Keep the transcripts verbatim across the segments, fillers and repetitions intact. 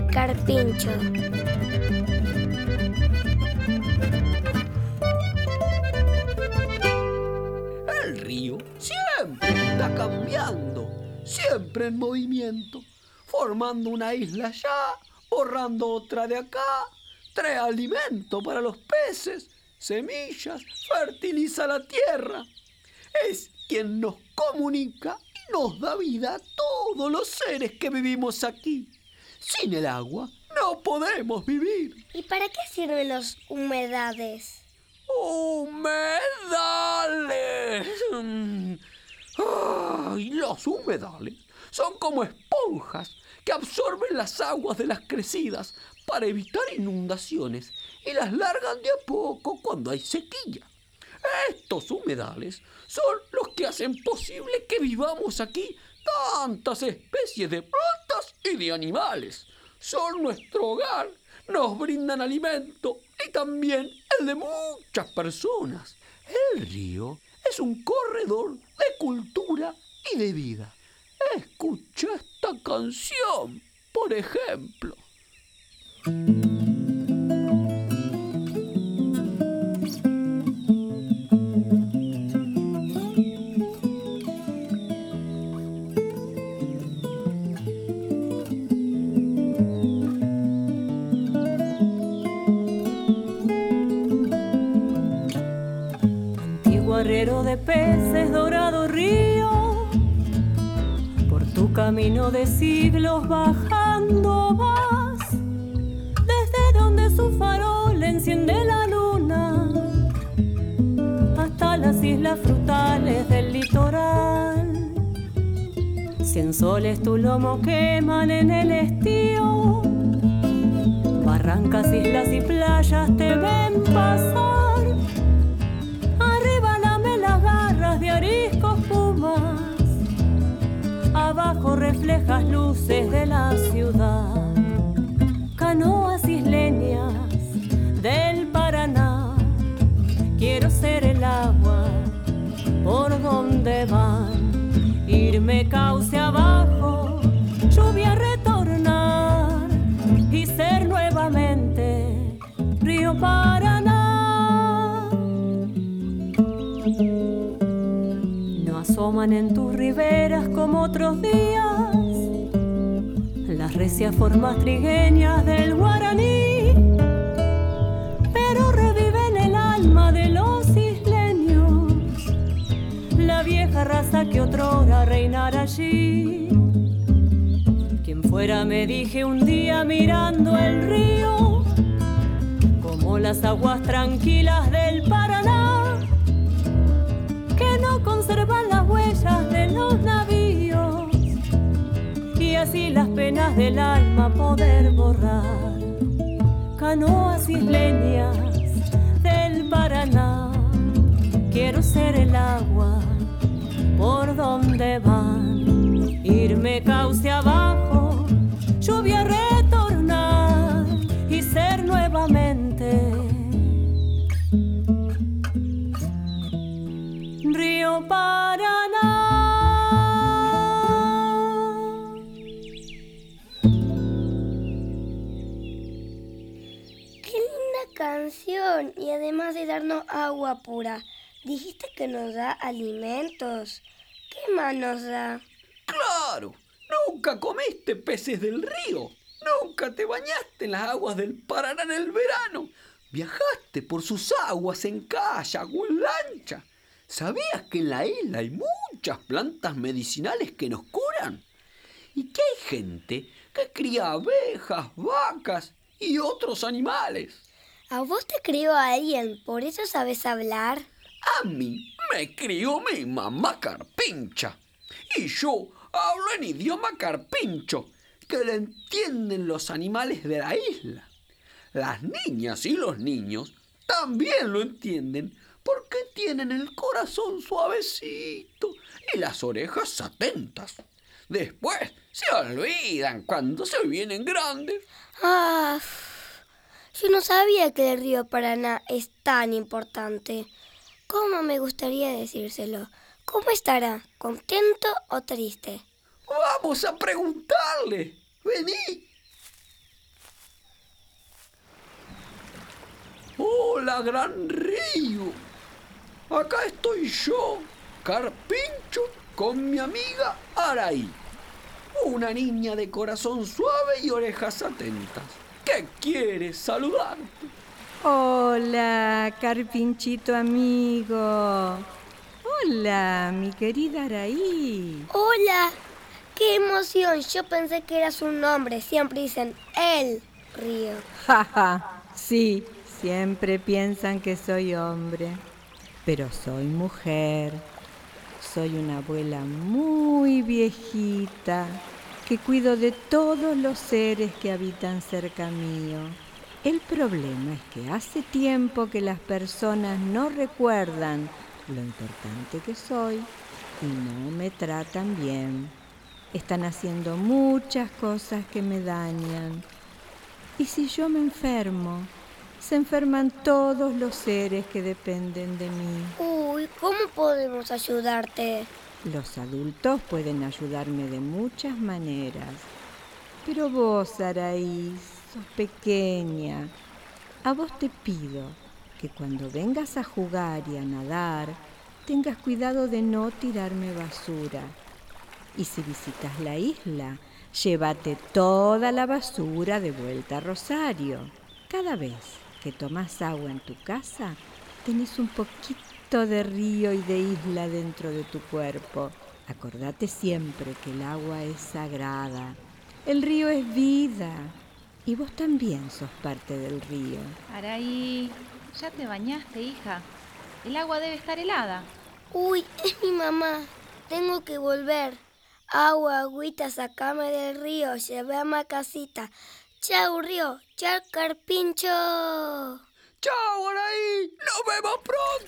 Carpincho. El río siempre está cambiando, siempre en movimiento, formando una isla allá, borrando otra de acá, trae alimento para los peces, semillas, fertiliza la tierra. Es quien nos comunica y nos da vida a todos los seres que vivimos aquí. Sin el agua no podemos vivir. ¿Y para qué sirven los humedales? ¡Humedales! Mm. ¡Ay! Los humedales son como esponjas que absorben las aguas de las crecidas para evitar inundaciones y las largan de a poco cuando hay sequía. Estos humedales son los que hacen posible que vivamos aquí tantas especies de plantas y de animales. Son nuestro hogar, nos brindan alimento y también el de muchas personas. El río es un corredor de cultura y de vida. Escucha esta canción, por ejemplo. Guerrero de peces, dorado río, por tu camino de siglos bajando vas, desde donde su farol enciende la luna, hasta las islas frutales del litoral. Cien soles tu lomo queman en el estío, barrancas, islas y playas te ven pasar. De ariscos pumas, abajo reflejas luces de la ciudad. Canoas isleñas del Paraná, quiero ser el agua por donde van. Irme cauce abajo, lluvia retornar y ser nuevamente río Paraná. Asoman en tus riberas como otros días las recias formas trigueñas del guaraní, pero reviven el alma de los isleños, la vieja raza que otrora reinara allí. Quien fuera, me dije un día mirando el río, como las aguas tranquilas del Paraná, que no conservan las huellas de los navíos, y así las penas del alma poder borrar. Canoas isleñas del Paraná, quiero ser el agua por donde van. Irme cauce abajo, lluvia retornar y ser nuevamente río Paraná. ¡Qué linda canción! Y además de darnos agua pura, dijiste que nos da alimentos. ¿Qué más nos da? ¡Claro! Nunca comiste peces del río. Nunca te bañaste en las aguas del Paraná en el verano. Viajaste por sus aguas en kayak o en lancha. ¿Sabías que en la isla hay muchas plantas medicinales que nos curan? Y que hay gente que cría abejas, vacas y otros animales. ¿A vos te crió alguien? ¿Por eso sabes hablar? A mí me crió mi mamá carpincha. Y yo hablo en idioma carpincho, que le entienden los animales de la isla. Las niñas y los niños también lo entienden, porque tienen el corazón suavecito y las orejas atentas. Después se olvidan cuando se vienen grandes. Ah, yo no sabía que el río Paraná es tan importante. ¿Cómo me gustaría decírselo? ¿Cómo estará? ¿Contento o triste? Vamos a preguntarle. Vení. Hola, gran río. Acá estoy yo, Carpincho, con mi amiga Araí. Una niña de corazón suave y orejas atentas. ¿Qué quieres saludarte? Hola, Carpinchito amigo. Hola, mi querida Araí. Hola, qué emoción. Yo pensé que eras un hombre. Siempre dicen el río. Jaja, sí, siempre piensan que soy hombre, pero soy mujer. Soy una abuela muy viejita que cuido de todos los seres que habitan cerca mío. El problema es que hace tiempo que las personas no recuerdan lo importante que soy y no me tratan bien. Están haciendo muchas cosas que me dañan. Y si yo me enfermo, se enferman todos los seres que dependen de mí. Uy, ¿cómo podemos ayudarte? Los adultos pueden ayudarme de muchas maneras. Pero vos, Araí, sos pequeña. A vos te pido que cuando vengas a jugar y a nadar, tengas cuidado de no tirarme basura. Y si visitas la isla, llévate toda la basura de vuelta a Rosario. Cada vez que tomas agua en tu casa, tenés un poquito de río y de isla dentro de tu cuerpo. Acordate siempre que el agua es sagrada. El río es vida. Y vos también sos parte del río. Araí, ya te bañaste, hija. El agua debe estar helada. Uy, es mi mamá. Tengo que volver. Agua, agüita, sacame del río. Llévame a casita. Chau, río. Chau, Carpincho. ¡Chao, Araí! ¡Nos vemos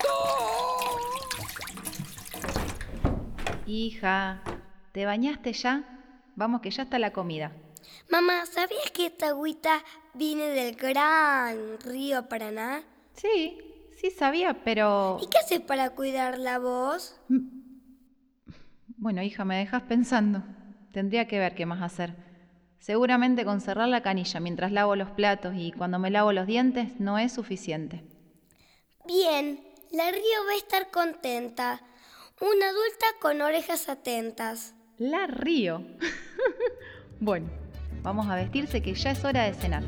pronto! Hija, ¿te bañaste ya? Vamos que ya está la comida. Mamá, ¿sabías que esta agüita viene del gran río Paraná? Sí, sí sabía, pero... ¿Y qué haces para cuidarla vos? Bueno, hija, me dejas pensando. Tendría que ver qué más hacer. Seguramente con cerrar la canilla mientras lavo los platos y cuando me lavo los dientes no es suficiente. Bien, la río va a estar contenta. Una adulta con orejas atentas. La río. Bueno, vamos a vestirse que ya es hora de cenar.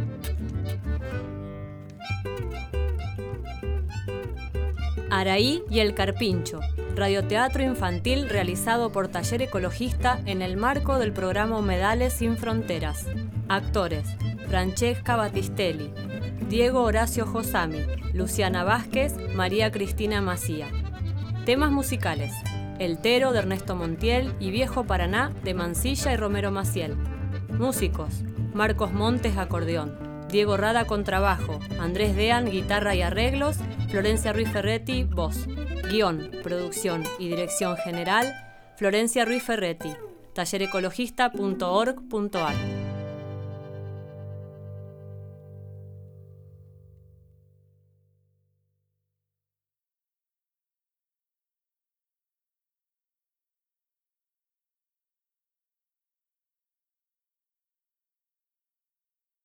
Araí y el Carpincho, radioteatro infantil realizado por Taller Ecologista en el marco del programa Humedales Sin Fronteras. Actores: Francesca Battistelli, Diego Horacio Josami, Luciana Vázquez, María Cristina Macía. Temas musicales: El Tero de Ernesto Montiel y Viejo Paraná de Mansilla y Romero Maciel. Músicos: Marcos Montes, acordeón, Diego Rada, contrabajo, Andrés Dean, guitarra y arreglos, Florencia Ruiz Ferretti, voz. Guión, producción y dirección general, Florencia Ruiz Ferretti. taller ecologista punto org punto ar